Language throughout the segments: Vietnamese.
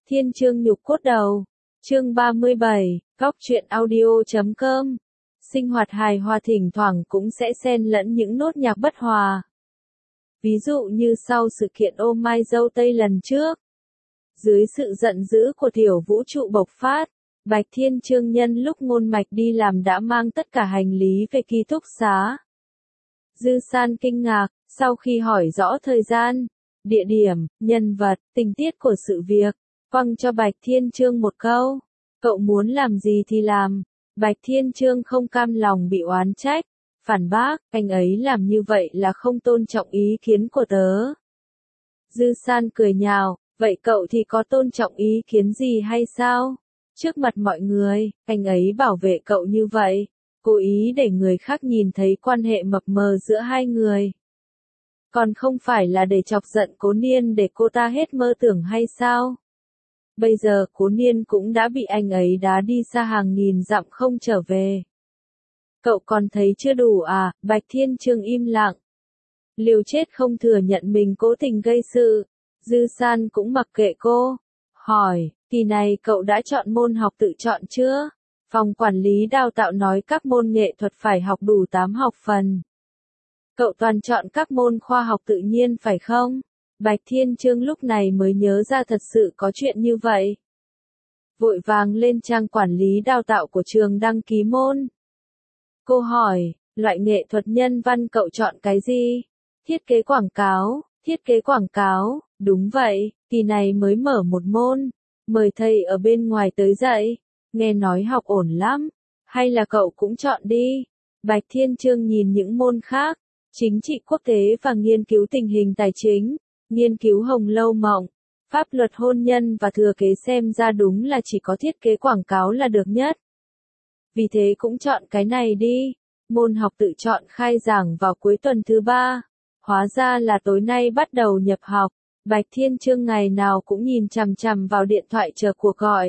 Thiên chương nhục cốt đầu. Chương 37, Góc truyện audio.com. Sinh hoạt hài hòa thỉnh thoảng cũng sẽ xen lẫn những nốt nhạc bất hòa. Ví dụ như sau sự kiện ô mai dâu tây lần trước. Dưới sự giận dữ của tiểu vũ trụ bộc phát, Bạch Thiên Chương nhân lúc Ngôn Mạch đi làm đã mang tất cả hành lý về ký túc xá. Dư San kinh ngạc, sau khi hỏi rõ thời gian, địa điểm, nhân vật, tình tiết của sự việc, quăng cho Bạch Thiên Chương một câu. Cậu muốn làm gì thì làm. Bạch Thiên Chương không cam lòng bị oán trách, phản bác, anh ấy làm như vậy là không tôn trọng ý kiến của tớ. Dư San cười nhạo, vậy cậu thì có tôn trọng ý kiến gì hay sao? Trước mặt mọi người, anh ấy bảo vệ cậu như vậy, cố ý để người khác nhìn thấy quan hệ mập mờ giữa hai người. Còn không phải là để chọc giận Cố Niên để cô ta hết mơ tưởng hay sao? Bây giờ Cố Niên cũng đã bị anh ấy đá đi xa hàng nghìn dặm không trở về. Cậu còn thấy chưa đủ à? Bạch Thiên Chương im lặng. Liều chết không thừa nhận mình cố tình gây sự. Dư San cũng mặc kệ cô. Hỏi, kỳ này cậu đã chọn môn học tự chọn chưa? Phòng quản lý đào tạo nói các môn nghệ thuật phải học đủ 8 học phần. Cậu toàn chọn các môn khoa học tự nhiên phải không? Bạch Thiên Chương lúc này mới nhớ ra thật sự có chuyện như vậy. Vội vàng lên trang quản lý đào tạo của trường đăng ký môn. Cô hỏi, loại nghệ thuật nhân văn cậu chọn cái gì? Thiết kế quảng cáo, đúng vậy, kỳ này mới mở một môn, mời thầy ở bên ngoài tới dạy, nghe nói học ổn lắm, hay là cậu cũng chọn đi. Bạch Thiên Chương nhìn những môn khác, chính trị quốc tế và nghiên cứu tình hình tài chính, nghiên cứu Hồng Lâu Mộng, pháp luật hôn nhân và thừa kế xem ra đúng là chỉ có thiết kế quảng cáo là được nhất. Vì thế cũng chọn cái này đi. Môn học tự chọn khai giảng vào cuối tuần thứ 3. Hóa ra là tối nay bắt đầu nhập học. Bạch Thiên Chương ngày nào cũng nhìn chằm chằm vào điện thoại chờ cuộc gọi.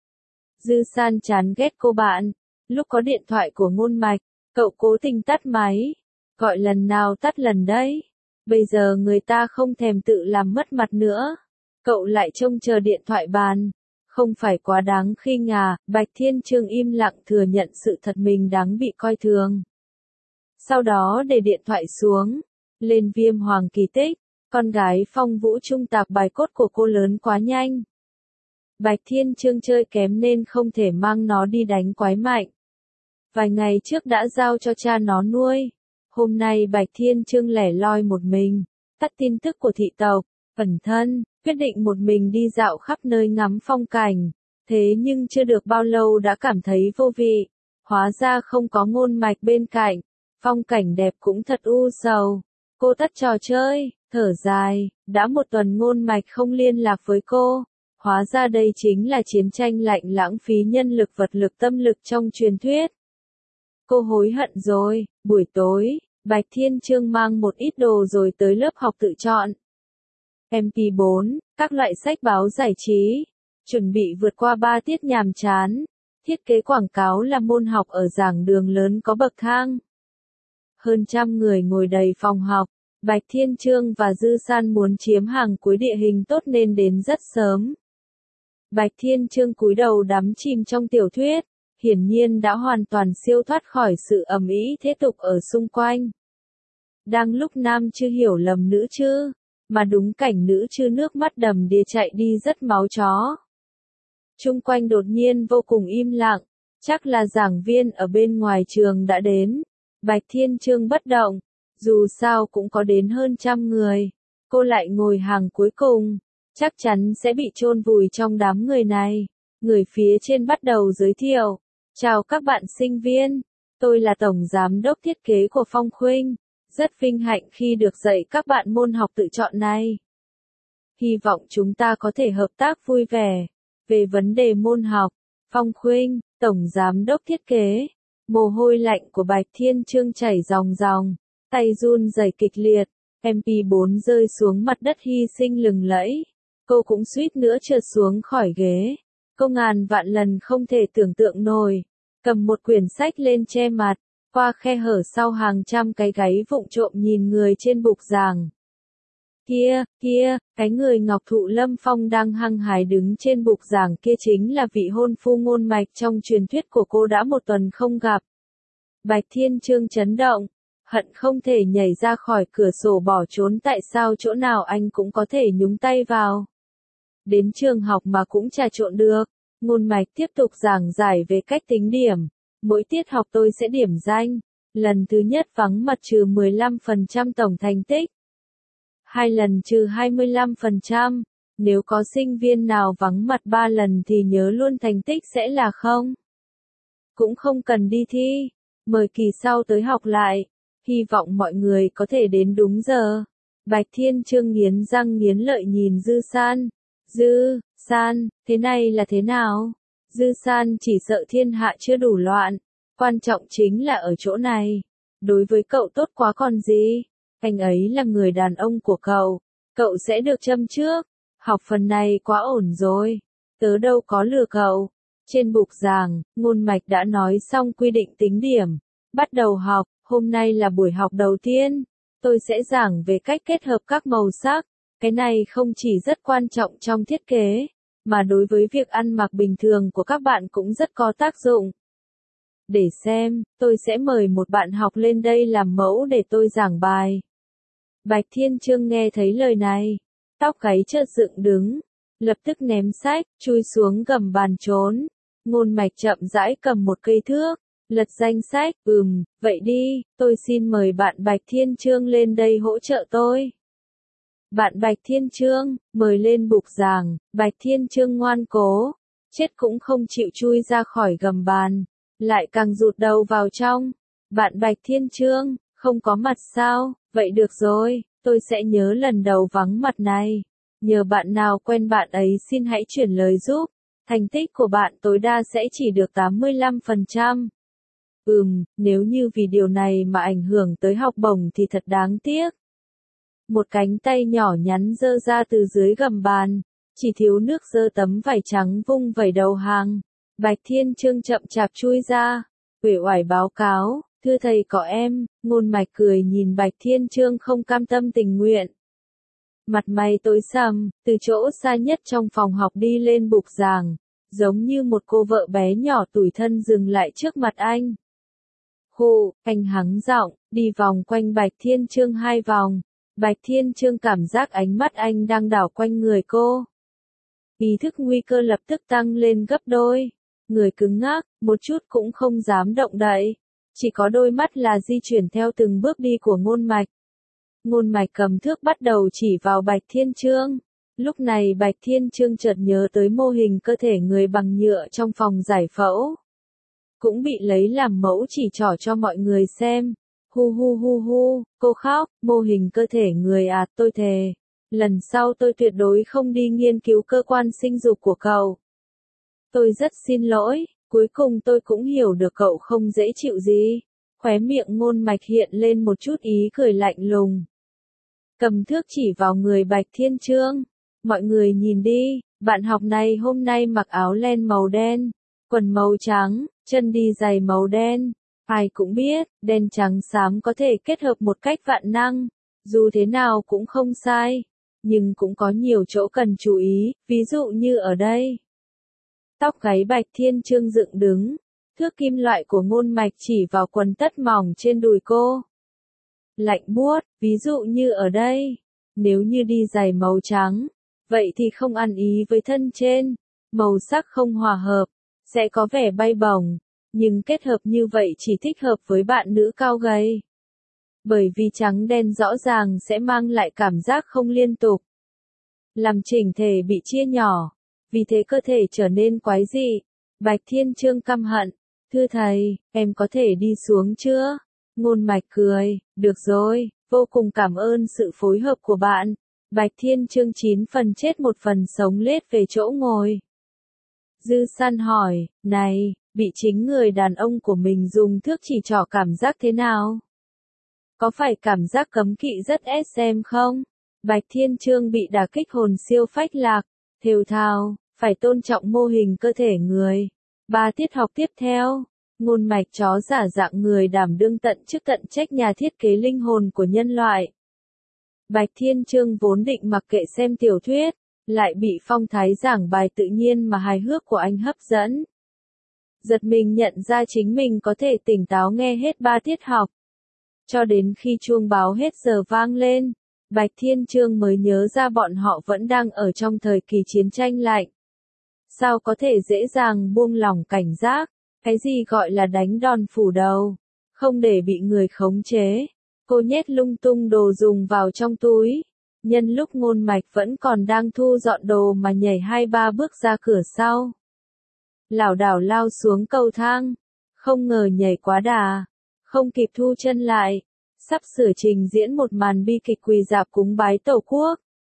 Dư San chán ghét cô bạn. Lúc có điện thoại của Ngôn Mạch, cậu cố tình tắt máy. Gọi lần nào tắt lần đấy. Bây giờ người ta không thèm tự làm mất mặt nữa. Cậu lại trông chờ điện thoại bàn. Không phải quá đáng khinh à? Bạch Thiên Chương im lặng thừa nhận sự thật mình đáng bị coi thường. Sau đó để điện thoại xuống, lên Viêm Hoàng Kỳ Tích, con gái Phong Vũ Trung tạc bài cốt của cô lớn quá nhanh. Bạch Thiên Chương chơi kém nên không thể mang nó đi đánh quái mạnh. Vài ngày trước đã giao cho cha nó nuôi. Hôm nay Bạch Thiên Chương lẻ loi một mình, tắt tin tức của thị tộc, ẩn thân, quyết định một mình đi dạo khắp nơi ngắm phong cảnh. Thế nhưng chưa được bao lâu đã cảm thấy vô vị. Hóa ra không có Ngôn Mạch bên cạnh. Phong cảnh đẹp cũng thật u sầu. Cô tắt trò chơi, thở dài, đã một tuần Ngôn Mạch không liên lạc với cô. Hóa ra đây chính là chiến tranh lạnh lãng phí nhân lực vật lực tâm lực trong truyền thuyết. Cô hối hận rồi. Buổi tối, Bạch Thiên Chương mang một ít đồ rồi tới lớp học tự chọn. MP4, các loại sách báo giải trí. Chuẩn bị vượt qua 3 tiết nhàm chán. Thiết kế quảng cáo là môn học ở giảng đường lớn có bậc thang. Hơn trăm người ngồi đầy phòng học. Bạch Thiên Chương và Dư San muốn chiếm hàng cuối địa hình tốt nên đến rất sớm. Bạch Thiên Chương cúi đầu đắm chìm trong tiểu thuyết, hiển nhiên đã hoàn toàn siêu thoát khỏi sự ầm ĩ thế tục ở xung quanh. Đang lúc nam chưa hiểu lầm nữ chứ, mà đúng cảnh nữ chưa nước mắt đầm đìa chạy đi rất máu chó. Chung quanh đột nhiên vô cùng im lặng, chắc là giảng viên ở bên ngoài trường đã đến. Bạch Thiên Chương bất động, dù sao cũng có đến hơn trăm người, cô lại ngồi hàng cuối cùng, chắc chắn sẽ bị chôn vùi trong đám người này. Người phía trên bắt đầu giới thiệu, chào các bạn sinh viên, tôi là Tổng Giám đốc Thiết kế của Phong Khuynh, rất vinh hạnh khi được dạy các bạn môn học tự chọn này. Hy vọng chúng ta có thể hợp tác vui vẻ. Về vấn đề môn học, Phong Khuynh, Tổng Giám đốc Thiết kế, mồ hôi lạnh của Bạch Thiên Chương chảy ròng ròng, tay run rẩy kịch liệt, MP4 rơi xuống mặt đất hy sinh lừng lẫy. Cô cũng suýt nữa trượt xuống khỏi ghế. Cô ngàn vạn lần không thể tưởng tượng nổi, cầm một quyển sách lên che mặt, qua khe hở sau hàng trăm cái gáy vụng trộm nhìn người trên bục giảng. Kia, cái người Ngọc Thụ Lâm Phong đang hăng hái đứng trên bục giảng kia chính là vị hôn phu Ngôn Mạch trong truyền thuyết của cô đã một tuần không gặp. Bạch Thiên Trương chấn động, hận không thể nhảy ra khỏi cửa sổ bỏ trốn, tại sao chỗ nào anh cũng có thể nhúng tay vào. Đến trường học mà cũng trà trộn được. Ngôn Mạch tiếp tục giảng giải về cách tính điểm. Mỗi tiết học tôi sẽ điểm danh. Lần thứ nhất vắng mặt trừ 15% tổng thành tích. 2 lần trừ 25%. Nếu có sinh viên nào vắng mặt 3 lần thì nhớ luôn thành tích sẽ là 0. Cũng không cần đi thi. Mời kỳ sau tới học lại. Hy vọng mọi người có thể đến đúng giờ. Bạch Thiên Trương nghiến răng nghiến lợi nhìn Dư San. Dư San, thế này là thế nào? Dư San chỉ sợ thiên hạ chưa đủ loạn. Quan trọng chính là ở chỗ này. Đối với cậu tốt quá còn gì? Anh ấy là người đàn ông của cậu. Cậu sẽ được châm trước. Học phần này quá ổn rồi. Tớ đâu có lừa cậu. Trên bục giảng, Ngôn Mạch đã nói xong quy định tính điểm. Bắt đầu học, hôm nay là buổi học đầu tiên. Tôi sẽ giảng về cách kết hợp các màu sắc. Cái này không chỉ rất quan trọng trong thiết kế, mà đối với việc ăn mặc bình thường của các bạn cũng rất có tác dụng. Để xem, tôi sẽ mời một bạn học lên đây làm mẫu để tôi giảng bài. Bạch Thiên Trương nghe thấy lời này, tóc gáy chợt dựng đứng, lập tức ném sách, chui xuống gầm bàn trốn. Ngôn Mạch chậm rãi cầm một cây thước, lật danh sách, vậy đi, tôi xin mời bạn Bạch Thiên Trương lên đây hỗ trợ tôi. Bạn Bạch Thiên Trương, mời lên bục giảng. Bạch Thiên Trương ngoan cố, chết cũng không chịu chui ra khỏi gầm bàn, lại càng rụt đầu vào trong. Bạn Bạch Thiên Trương, không có mặt sao? Vậy được rồi, tôi sẽ nhớ lần đầu vắng mặt này. Nhờ bạn nào quen bạn ấy xin hãy chuyển lời giúp. Thành tích của bạn tối đa sẽ chỉ được 85%. Nếu như vì điều này mà ảnh hưởng tới học bổng thì thật đáng tiếc. Một cánh tay nhỏ nhắn giơ ra từ dưới gầm bàn, chỉ thiếu nước giơ tấm vải trắng vung vẩy đầu hàng. Bạch Thiên Trương chậm chạp chui ra, uể oải báo cáo, thưa thầy có em. Ngôn Mạch cười nhìn Bạch Thiên Trương không cam tâm tình nguyện. Mặt mày tối sầm, từ chỗ xa nhất trong phòng học đi lên bục giảng, giống như một cô vợ bé nhỏ tủi thân dừng lại trước mặt anh. Khụ, anh hắng giọng, đi vòng quanh Bạch Thiên Trương 2 vòng. Bạch Thiên Trương cảm giác ánh mắt anh đang đảo quanh người cô. Ý thức nguy cơ lập tức tăng lên gấp đôi. Người cứng ngắc, một chút cũng không dám động đậy. Chỉ có đôi mắt là di chuyển theo từng bước đi của Ngôn Mạch. Ngôn Mạch cầm thước bắt đầu chỉ vào Bạch Thiên Trương. Lúc này Bạch Thiên Trương chợt nhớ tới mô hình cơ thể người bằng nhựa trong phòng giải phẫu. Cũng bị lấy làm mẫu chỉ trỏ cho mọi người xem. Hu, cô khóc, mô hình cơ thể người à, tôi thề. Lần sau tôi tuyệt đối không đi nghiên cứu cơ quan sinh dục của cậu. Tôi rất xin lỗi, cuối cùng tôi cũng hiểu được cậu không dễ chịu gì. Khóe miệng Ngôn Mạch hiện lên một chút ý cười lạnh lùng. Cầm thước chỉ vào người Bạch Thiên Trương. Mọi người nhìn đi, bạn học này hôm nay mặc áo len màu đen, quần màu trắng, chân đi giày màu đen. Ai cũng biết, đen trắng xám có thể kết hợp một cách vạn năng, dù thế nào cũng không sai, nhưng cũng có nhiều chỗ cần chú ý, ví dụ như ở đây. Tóc gáy Bạch Thiên Trương dựng đứng, thước kim loại của Ngôn Mạch chỉ vào quần tất mỏng trên đùi cô. Lạnh buốt, ví dụ như ở đây, nếu như đi giày màu trắng, vậy thì không ăn ý với thân trên, màu sắc không hòa hợp, sẽ có vẻ bay bổng. Nhưng kết hợp như vậy chỉ thích hợp với bạn nữ cao gầy. Bởi vì trắng đen rõ ràng sẽ mang lại cảm giác không liên tục. Làm chỉnh thể bị chia nhỏ. Vì thế cơ thể trở nên quái dị. Bạch Thiên Trương căm hận. Thưa thầy, em có thể đi xuống chưa? Ngôn Mạch cười. Được rồi, vô cùng cảm ơn sự phối hợp của bạn. Bạch Thiên Trương 9 phần chết 1 phần sống lết về chỗ ngồi. Dư San hỏi, này, bị chính người đàn ông của mình dùng thước chỉ trỏ cảm giác thế nào? Có phải cảm giác cấm kỵ rất SM không? Bạch Thiên Trương bị đả kích hồn siêu phách lạc, thều thào, phải tôn trọng mô hình cơ thể người. 3 tiết học tiếp theo, Ngôn Mạch chó giả dạng người đảm đương tận chức tận trách nhà thiết kế linh hồn của nhân loại. Bạch Thiên Trương vốn định mặc kệ xem tiểu thuyết, lại bị phong thái giảng bài tự nhiên mà hài hước của anh hấp dẫn. Giật mình nhận ra chính mình có thể tỉnh táo nghe hết 3 tiết học. Cho đến khi chuông báo hết giờ vang lên, Bạch Thiên Trương mới nhớ ra bọn họ vẫn đang ở trong thời kỳ chiến tranh lạnh. Sao có thể dễ dàng buông lỏng cảnh giác, cái gì gọi là đánh đòn phủ đầu, không để bị người khống chế. Cô nhét lung tung đồ dùng vào trong túi. Nhân lúc Ngôn Mạch vẫn còn đang thu dọn đồ mà nhảy 2-3 bước ra cửa sau. Lảo đảo lao xuống cầu thang. Không ngờ nhảy quá đà. Không kịp thu chân lại. Sắp sửa trình diễn một màn bi kịch quỳ rạp cúng bái Tổ quốc.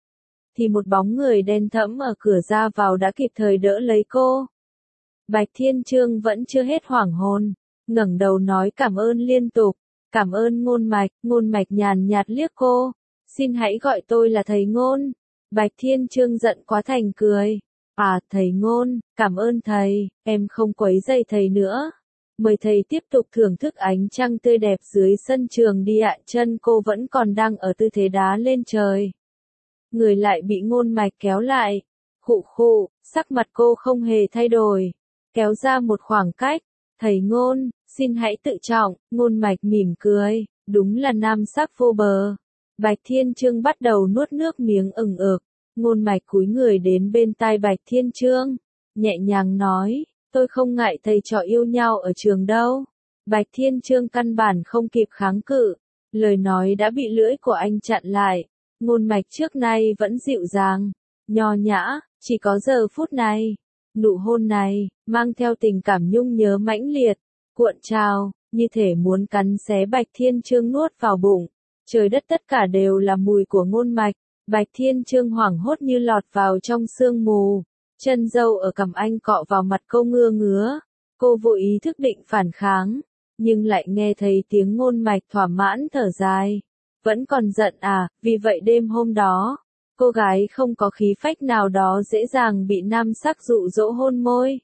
Thì một bóng người đen thẫm ở cửa ra vào đã kịp thời đỡ lấy cô. Bạch Thiên Trương vẫn chưa hết hoảng hồn. Ngẩng đầu nói cảm ơn liên tục. Cảm ơn Ngôn Mạch nhàn nhạt liếc cô. Xin hãy gọi tôi là thầy Ngôn. Bạch Thiên Trương giận quá thành cười. À, thầy Ngôn, cảm ơn thầy, em không quấy rầy thầy nữa. Mời thầy tiếp tục thưởng thức ánh trăng tươi đẹp dưới sân trường đi ạ. Chân cô vẫn còn đang ở tư thế đá lên trời. Người lại bị Ngôn Mạch kéo lại. Khụ khụ, sắc mặt cô không hề thay đổi. Kéo ra một khoảng cách. Thầy Ngôn, xin hãy tự trọng. Ngôn Mạch mỉm cười, đúng là nam sắc vô bờ. Bạch Thiên Trương bắt đầu nuốt nước miếng ửng ực. Ngôn Mạch cúi người đến bên tai Bạch Thiên Trương, nhẹ nhàng nói, tôi không ngại thầy trò yêu nhau ở trường đâu. Bạch Thiên Trương căn bản không kịp kháng cự, lời nói đã bị lưỡi của anh chặn lại. Ngôn Mạch trước nay vẫn dịu dàng, nho nhã, chỉ có giờ phút này, nụ hôn này, mang theo tình cảm nhung nhớ mãnh liệt, cuộn trào, như thể muốn cắn xé Bạch Thiên Trương nuốt vào bụng. Trời đất tất cả đều là mùi của Ngôn Mạch. Bạch Thiên Trương hoảng hốt như lọt vào trong sương mù. Chân dâu ở cằm anh cọ vào mặt cô ngứa ngứa. Cô vô ý thức định phản kháng, nhưng lại nghe thấy tiếng Ngôn Mạch thỏa mãn thở dài. Vẫn còn giận à, vì vậy đêm hôm đó, cô gái không có khí phách nào đó dễ dàng bị nam sắc dụ dỗ hôn môi.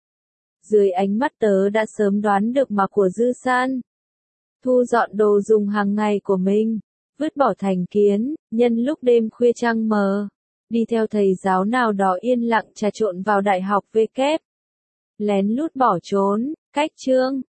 Dưới ánh mắt tớ đã sớm đoán được mà của Dư San. Thu dọn đồ dùng hàng ngày của mình, vứt bỏ thành kiến, nhân lúc đêm khuya trăng mờ, đi theo thầy giáo nào đó yên lặng trà trộn vào đại học V kép. Lén lút bỏ trốn, cách chương.